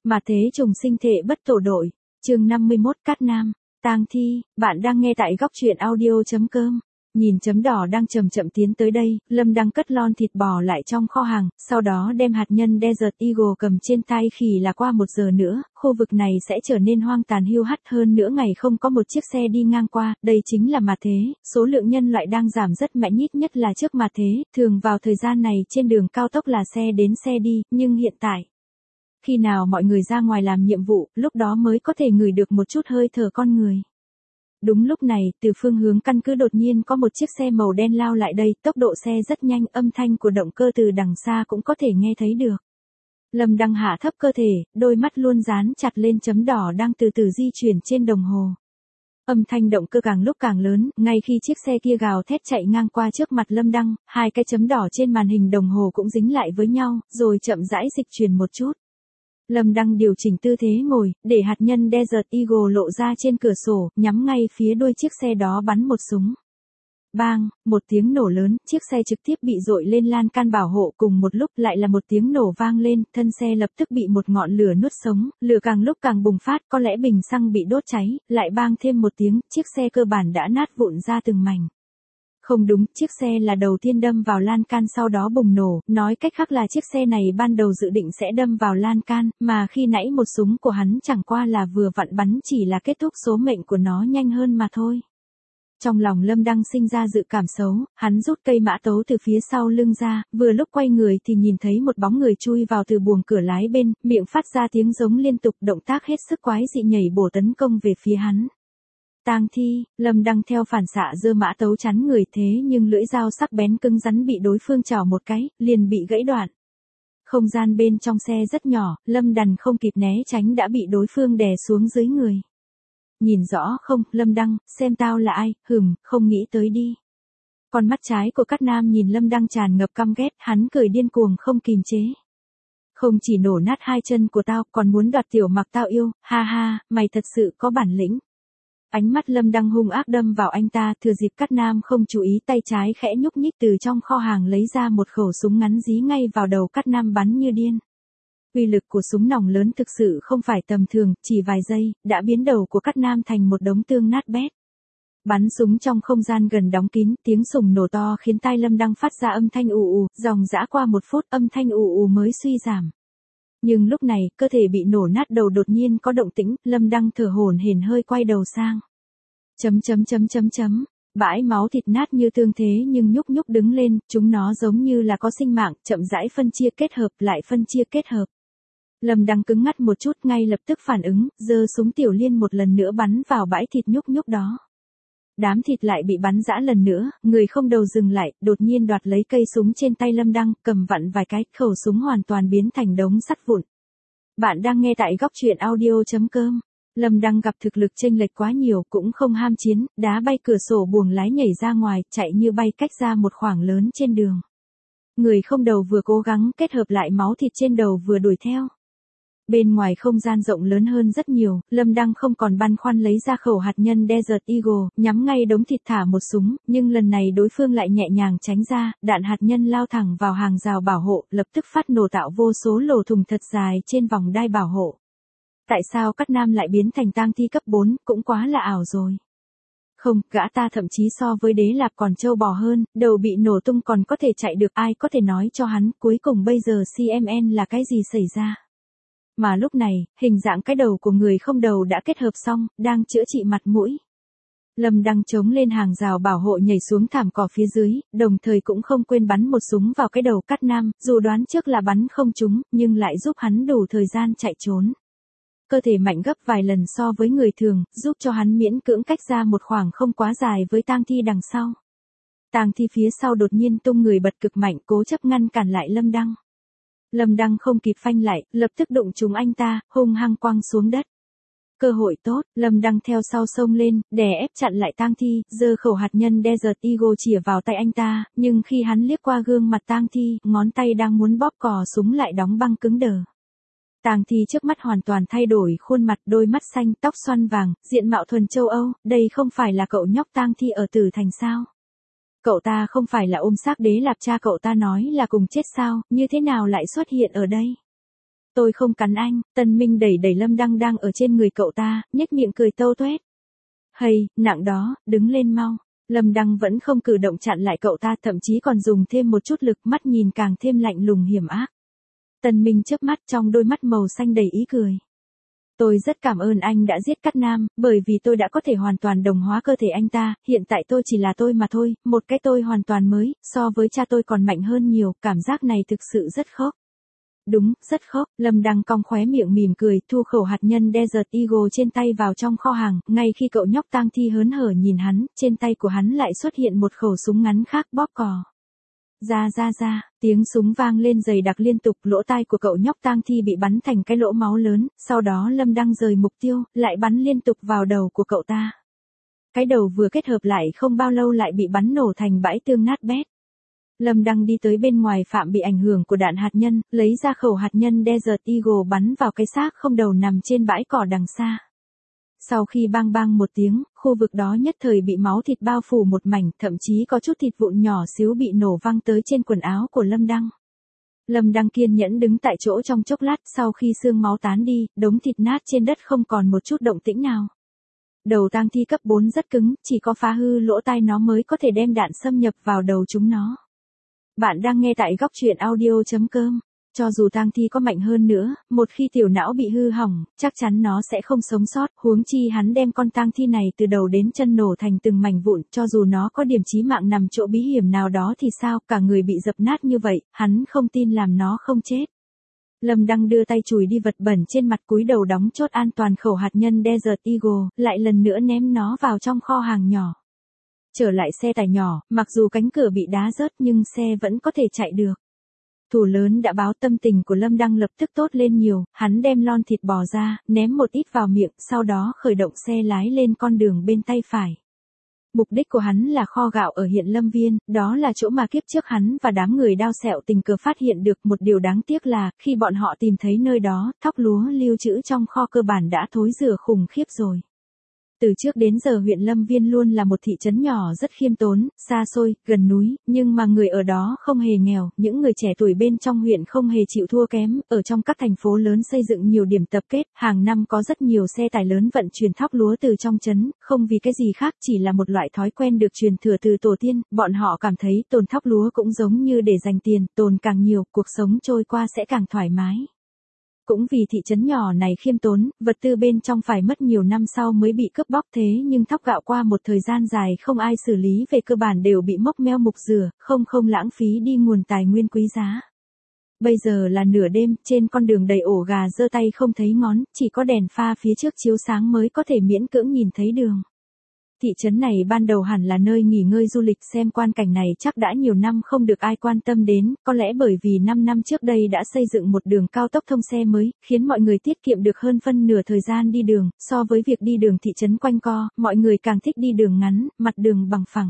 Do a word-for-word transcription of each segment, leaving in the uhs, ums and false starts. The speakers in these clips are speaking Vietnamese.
Mà thế trùng sinh thể bất tổ đội, chương năm mươi mốt Cát Nam, tang thi, bạn đang nghe tại góc truyện audio chấm com. Nhìn chấm đỏ đang chậm chậm tiến tới đây, Lâm đang cất lon thịt bò lại trong kho hàng, sau đó đem hạt nhân Desert Eagle cầm trên tay khỉ là qua một giờ nữa, khu vực này sẽ trở nên hoang tàn hiu hắt hơn nữa ngày không có một chiếc xe đi ngang qua, đây chính là mà thế, số lượng nhân loại đang giảm rất mạnh ít nhất là trước mà thế, thường vào thời gian này trên đường cao tốc là xe đến xe đi, nhưng hiện tại, khi nào mọi người ra ngoài làm nhiệm vụ, lúc đó mới có thể ngửi được một chút hơi thở con người. Đúng lúc này, từ phương hướng căn cứ đột nhiên có một chiếc xe màu đen lao lại đây, tốc độ xe rất nhanh, âm thanh của động cơ từ đằng xa cũng có thể nghe thấy được. Lâm đang hạ thấp cơ thể, đôi mắt luôn dán chặt lên chấm đỏ đang từ từ di chuyển trên đồng hồ. Âm thanh động cơ càng lúc càng lớn, ngay khi chiếc xe kia gào thét chạy ngang qua trước mặt Lâm Đăng, hai cái chấm đỏ trên màn hình đồng hồ cũng dính lại với nhau, rồi chậm rãi dịch chuyển một chút. Lâm Đăng điều chỉnh tư thế ngồi, để hạt nhân Desert Eagle lộ ra trên cửa sổ, nhắm ngay phía đuôi chiếc xe đó bắn một súng. Bang, một tiếng nổ lớn, chiếc xe trực tiếp bị dội lên lan can bảo hộ, cùng một lúc lại là một tiếng nổ vang lên, thân xe lập tức bị một ngọn lửa nuốt sống, lửa càng lúc càng bùng phát, có lẽ bình xăng bị đốt cháy, lại bang thêm một tiếng, chiếc xe cơ bản đã nát vụn ra từng mảnh. Không đúng, chiếc xe là đầu tiên đâm vào lan can sau đó bùng nổ, nói cách khác là chiếc xe này ban đầu dự định sẽ đâm vào lan can, mà khi nãy một súng của hắn chẳng qua là vừa vặn bắn chỉ là kết thúc số mệnh của nó nhanh hơn mà thôi. Trong lòng Lâm Đăng sinh ra dự cảm xấu, hắn rút cây mã tấu từ phía sau lưng ra, vừa lúc quay người thì nhìn thấy một bóng người chui vào từ buồng cửa lái bên, miệng phát ra tiếng giống liên tục, động tác hết sức quái dị nhảy bổ tấn công về phía hắn. Tang thi, Lâm Đăng theo phản xạ giơ mã tấu chắn người, thế nhưng lưỡi dao sắc bén cứng rắn bị đối phương chảo một cái, liền bị gãy đoạn. Không gian bên trong xe rất nhỏ, Lâm Đằng không kịp né tránh đã bị đối phương đè xuống dưới người. Nhìn rõ không, Lâm Đăng, xem tao là ai, hừm, không nghĩ tới đi. Con mắt trái của Cát Nam nhìn Lâm Đăng tràn ngập căm ghét, hắn cười điên cuồng không kìm chế. Không chỉ nổ nát hai chân của tao, còn muốn đoạt tiểu mặc tao yêu, ha ha, mày thật sự có bản lĩnh. Ánh mắt Lâm Đăng hung ác đâm vào anh ta, thừa dịp Cát Nam không chú ý, tay trái khẽ nhúc nhích từ trong kho hàng lấy ra một khẩu súng ngắn dí ngay vào đầu Cát Nam bắn như điên. Uy lực của súng nòng lớn thực sự không phải tầm thường, chỉ vài giây, đã biến đầu của Cát Nam thành một đống tương nát bét. Bắn súng trong không gian gần đóng kín, tiếng súng nổ to khiến tai Lâm Đăng phát ra âm thanh ù ù, dòng dã qua một phút âm thanh ù ù mới suy giảm. Nhưng lúc này, cơ thể bị nổ nát đầu đột nhiên có động tĩnh, Lâm Đăng thở hổn hển hơi quay đầu sang. Chấm chấm chấm chấm chấm, bãi máu thịt nát như tương thế nhưng nhúc nhúc đứng lên, chúng nó giống như là có sinh mạng, chậm rãi phân chia kết hợp lại phân chia kết hợp. Lâm Đăng cứng ngắt một chút, ngay lập tức phản ứng, giơ súng tiểu liên một lần nữa bắn vào bãi thịt nhúc nhúc đó. Đám thịt lại bị bắn rã lần nữa, người không đầu dừng lại, đột nhiên đoạt lấy cây súng trên tay Lâm Đăng, cầm vặn vài cái, khẩu súng hoàn toàn biến thành đống sắt vụn. Bạn đang nghe tại góc truyện audio chấm com. Lâm Đăng gặp thực lực chênh lệch quá nhiều, cũng không ham chiến, đá bay cửa sổ buồng lái nhảy ra ngoài, chạy như bay cách ra một khoảng lớn trên đường. Người không đầu vừa cố gắng kết hợp lại máu thịt trên đầu vừa đuổi theo. Bên ngoài không gian rộng lớn hơn rất nhiều, Lâm Đăng không còn băn khoăn lấy ra khẩu hạt nhân Desert Eagle, nhắm ngay đống thịt thả một súng, nhưng lần này đối phương lại nhẹ nhàng tránh ra, đạn hạt nhân lao thẳng vào hàng rào bảo hộ, lập tức phát nổ tạo vô số lỗ thủng thật dài trên vòng đai bảo hộ. Tại sao Cát Nam lại biến thành tang thi cấp bốn, cũng quá là ảo rồi. Không, gã ta thậm chí so với Đế Lạp còn trâu bò hơn, đầu bị nổ tung còn có thể chạy được, ai có thể nói cho hắn, cuối cùng bây giờ xê em en là cái gì xảy ra. Mà lúc này, hình dạng cái đầu của người không đầu đã kết hợp xong, đang chữa trị mặt mũi. Lâm Đăng chống lên hàng rào bảo hộ nhảy xuống thảm cỏ phía dưới, đồng thời cũng không quên bắn một súng vào cái đầu Cát Nam, dù đoán trước là bắn không trúng, nhưng lại giúp hắn đủ thời gian chạy trốn. Cơ thể mạnh gấp vài lần so với người thường, giúp cho hắn miễn cưỡng cách ra một khoảng không quá dài với tang thi đằng sau. Tang thi phía sau đột nhiên tung người bật cực mạnh, cố chấp ngăn cản lại Lâm Đăng. Lâm Đăng không kịp phanh lại, lập tức đụng trúng anh ta, hung hăng quăng xuống đất. Cơ hội tốt, Lâm Đăng theo sau xông lên, đè ép chặn lại tang thi, giơ khẩu hạt nhân Desert Eagle chĩa vào tay anh ta, nhưng khi hắn liếc qua gương mặt tang thi, ngón tay đang muốn bóp cò súng lại đóng băng cứng đờ. Tang thi trước mắt hoàn toàn thay đổi khuôn mặt, đôi mắt xanh, tóc xoăn vàng, diện mạo thuần châu Âu, đây không phải là cậu nhóc tang thi ở Tử Thành sao? Cậu ta không phải là ôm xác Đế Lạp cha cậu ta nói là cùng chết sao, như thế nào lại xuất hiện ở đây? tôi không cắn anh. Tân Minh đẩy đẩy Lâm Đăng đang ở trên người cậu ta, nhếch miệng cười tâu tuét. Hay, nặng đó, đứng lên mau. Lâm Đăng vẫn không cử động chặn lại cậu ta, thậm chí còn dùng thêm một chút lực, mắt nhìn càng thêm lạnh lùng hiểm ác. Tân Minh chớp mắt, trong đôi mắt màu xanh đầy ý cười. Tôi rất cảm ơn anh đã giết Cát Nam, bởi vì tôi đã có thể hoàn toàn đồng hóa cơ thể anh ta, hiện tại tôi chỉ là tôi mà thôi, một cái tôi hoàn toàn mới, so với cha tôi còn mạnh hơn nhiều, cảm giác này thực sự rất khóc. Đúng, rất khóc. Lâm Đăng cong khóe miệng mỉm cười, thu khẩu hạt nhân Desert Eagle trên tay vào trong kho hàng, ngay khi cậu nhóc tang thi hớn hở nhìn hắn, trên tay của hắn lại xuất hiện một khẩu súng ngắn khác bóp cò. Ra ra ra, tiếng súng vang lên dày đặc liên tục, lỗ tai của cậu nhóc tang thi bị bắn thành cái lỗ máu lớn, sau đó Lâm Đăng rời mục tiêu, lại bắn liên tục vào đầu của cậu ta. Cái đầu vừa kết hợp lại không bao lâu lại bị bắn nổ thành bãi tương nát bét. Lâm Đăng đi tới bên ngoài phạm bị ảnh hưởng của đạn hạt nhân, lấy ra khẩu hạt nhân Desert Eagle bắn vào cái xác không đầu nằm trên bãi cỏ đằng xa. Sau khi bang bang một tiếng, khu vực đó nhất thời bị máu thịt bao phủ một mảnh, thậm chí có chút thịt vụn nhỏ xíu bị nổ văng tới trên quần áo của Lâm Đăng. Lâm Đăng kiên nhẫn đứng tại chỗ trong chốc lát, sau khi xương máu tán đi, đống thịt nát trên đất không còn một chút động tĩnh nào. Đầu tang thi cấp bốn rất cứng, chỉ có phá hư lỗ tai nó mới có thể đem đạn xâm nhập vào đầu chúng nó. Bạn đang nghe tại góc truyện audio chấm com. Cho dù tang thi có mạnh hơn nữa, một khi tiểu não bị hư hỏng, chắc chắn nó sẽ không sống sót, huống chi hắn đem con tang thi này từ đầu đến chân nổ thành từng mảnh vụn, cho dù nó có điểm chí mạng nằm chỗ bí hiểm nào đó thì sao, cả người bị dập nát như vậy, hắn không tin làm nó không chết. Lâm Đăng đưa tay chùi đi vật bẩn trên mặt, cúi đầu đóng chốt an toàn khẩu hạt nhân Desert Eagle, lại lần nữa ném nó vào trong kho hàng nhỏ. Trở lại xe tải nhỏ, mặc dù cánh cửa bị đá rớt nhưng xe vẫn có thể chạy được. Thủ lớn đã báo, tâm tình của Lâm Đăng lập tức tốt lên nhiều, hắn đem lon thịt bò ra, ném một ít vào miệng, sau đó khởi động xe lái lên con đường bên tay phải. Mục đích của hắn là kho gạo ở huyện Lâm Viên, đó là chỗ mà kiếp trước hắn và đám người đao sẹo tình cờ phát hiện được. Một điều đáng tiếc là, khi bọn họ tìm thấy nơi đó, thóc lúa lưu trữ trong kho cơ bản đã thối rữa khủng khiếp rồi. Từ trước đến giờ huyện Lâm Viên luôn là một thị trấn nhỏ rất khiêm tốn, xa xôi, gần núi, nhưng mà người ở đó không hề nghèo, những người trẻ tuổi bên trong huyện không hề chịu thua kém, ở trong các thành phố lớn xây dựng nhiều điểm tập kết, hàng năm có rất nhiều xe tải lớn vận chuyển thóc lúa từ trong trấn, không vì cái gì khác, chỉ là một loại thói quen được truyền thừa từ tổ tiên, bọn họ cảm thấy tồn thóc lúa cũng giống như để dành tiền, tồn càng nhiều, cuộc sống trôi qua sẽ càng thoải mái. Cũng vì thị trấn nhỏ này khiêm tốn, vật tư bên trong phải mất nhiều năm sau mới bị cướp bóc, thế nhưng thóc gạo qua một thời gian dài không ai xử lý về cơ bản đều bị mốc meo mục rửa, không không lãng phí đi nguồn tài nguyên quý giá. Bây giờ là nửa đêm, trên con đường đầy ổ gà giơ tay không thấy ngón, chỉ có đèn pha phía trước chiếu sáng mới có thể miễn cưỡng nhìn thấy đường. Thị trấn này ban đầu hẳn là nơi nghỉ ngơi du lịch, xem quan cảnh này chắc đã nhiều năm không được ai quan tâm đến, có lẽ bởi vì năm năm trước đây đã xây dựng một đường cao tốc thông xe mới, khiến mọi người tiết kiệm được hơn phân nửa thời gian đi đường, so với việc đi đường thị trấn quanh co, mọi người càng thích đi đường ngắn, mặt đường bằng phẳng.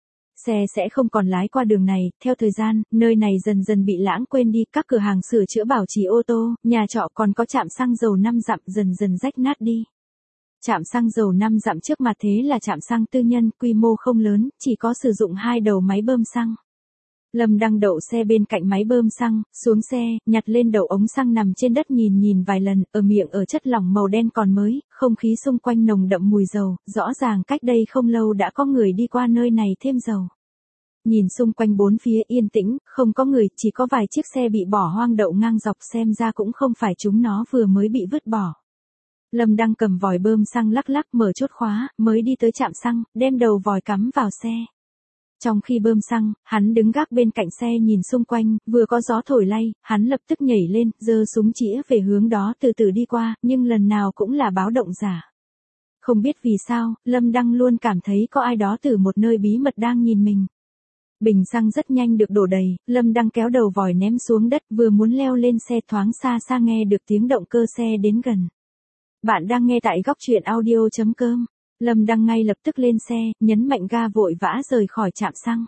Xe sẽ không còn lái qua đường này, theo thời gian, nơi này dần dần bị lãng quên đi, các cửa hàng sửa chữa bảo trì ô tô, nhà trọ còn có trạm xăng dầu năm dặm dần dần rách nát đi. Trạm xăng dầu năm dặm trước mặt thế là trạm xăng tư nhân, quy mô không lớn, chỉ có sử dụng hai đầu máy bơm xăng. Lâm Đăng đậu xe bên cạnh máy bơm xăng, xuống xe, nhặt lên đầu ống xăng nằm trên đất nhìn nhìn vài lần, ở miệng ở chất lỏng màu đen còn mới, không khí xung quanh nồng đậm mùi dầu, rõ ràng cách đây không lâu đã có người đi qua nơi này thêm dầu. Nhìn xung quanh bốn phía yên tĩnh, không có người, chỉ có vài chiếc xe bị bỏ hoang đậu ngang dọc, xem ra cũng không phải chúng nó vừa mới bị vứt bỏ. Lâm Đăng cầm vòi bơm xăng lắc lắc mở chốt khóa, mới đi tới trạm xăng, đem đầu vòi cắm vào xe. Trong khi bơm xăng, hắn đứng gác bên cạnh xe nhìn xung quanh, vừa có gió thổi lay, hắn lập tức nhảy lên, giơ súng chĩa về hướng đó từ từ đi qua, nhưng lần nào cũng là báo động giả. Không biết vì sao, Lâm Đăng luôn cảm thấy có ai đó từ một nơi bí mật đang nhìn mình. Bình xăng rất nhanh được đổ đầy, Lâm Đăng kéo đầu vòi ném xuống đất, vừa muốn leo lên xe thoáng xa xa nghe được tiếng động cơ xe đến gần. Bạn đang nghe tại góc truyện audio chấm com. Lâm Đăng ngay lập tức lên xe, nhấn mạnh ga vội vã rời khỏi trạm xăng.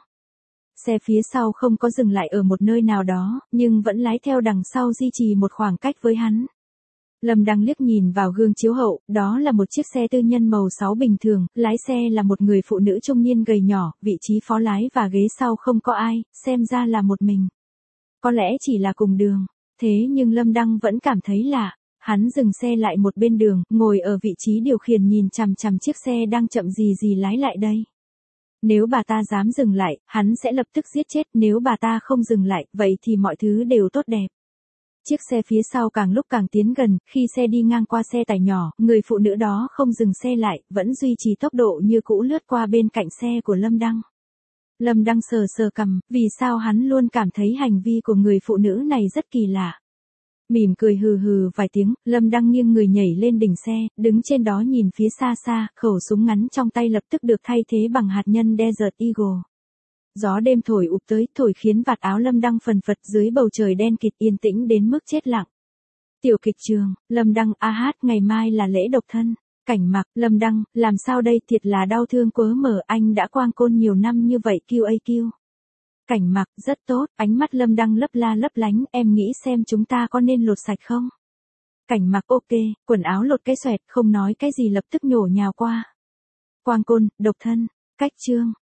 Xe phía sau không có dừng lại ở một nơi nào đó, nhưng vẫn lái theo đằng sau duy trì một khoảng cách với hắn. Lâm Đăng liếc nhìn vào gương chiếu hậu, đó là một chiếc xe tư nhân màu sáu bình thường, lái xe là một người phụ nữ trung niên gầy nhỏ, vị trí phó lái và ghế sau không có ai, xem ra là một mình. Có lẽ chỉ là cùng đường. Thế nhưng Lâm Đăng vẫn cảm thấy lạ. Hắn dừng xe lại một bên đường, ngồi ở vị trí điều khiển nhìn chằm chằm chiếc xe đang chậm gì gì lái lại đây. Nếu bà ta dám dừng lại, hắn sẽ lập tức giết chết, nếu bà ta không dừng lại, vậy thì mọi thứ đều tốt đẹp. Chiếc xe phía sau càng lúc càng tiến gần, khi xe đi ngang qua xe tải nhỏ, người phụ nữ đó không dừng xe lại, vẫn duy trì tốc độ như cũ lướt qua bên cạnh xe của Lâm Đăng. Lâm Đăng sờ sờ cằm, vì sao hắn luôn cảm thấy hành vi của người phụ nữ này rất kỳ lạ. Mỉm cười hừ hừ vài tiếng, Lâm Đăng nghiêng người nhảy lên đỉnh xe, đứng trên đó nhìn phía xa xa, khẩu súng ngắn trong tay lập tức được thay thế bằng hạt nhân Desert Eagle. Gió đêm thổi ụp tới, thổi khiến vạt áo Lâm Đăng phần phật dưới bầu trời đen kịt yên tĩnh đến mức chết lặng. Tiểu kịch trường, Lâm Đăng a hát ngày mai là lễ độc thân. Cảnh Mặc, Lâm Đăng, làm sao đây, thiệt là đau thương quớ mở, anh đã quang côn nhiều năm như vậy kiu a kiu. Cảnh Mặc, rất tốt, ánh mắt Lâm Đăng lấp la lấp lánh, em nghĩ xem chúng ta có nên lột sạch không? Cảnh Mặc ok, quần áo lột cái xoẹt, không nói cái gì lập tức nhổ nhào qua. Quang côn, độc thân, cách chương.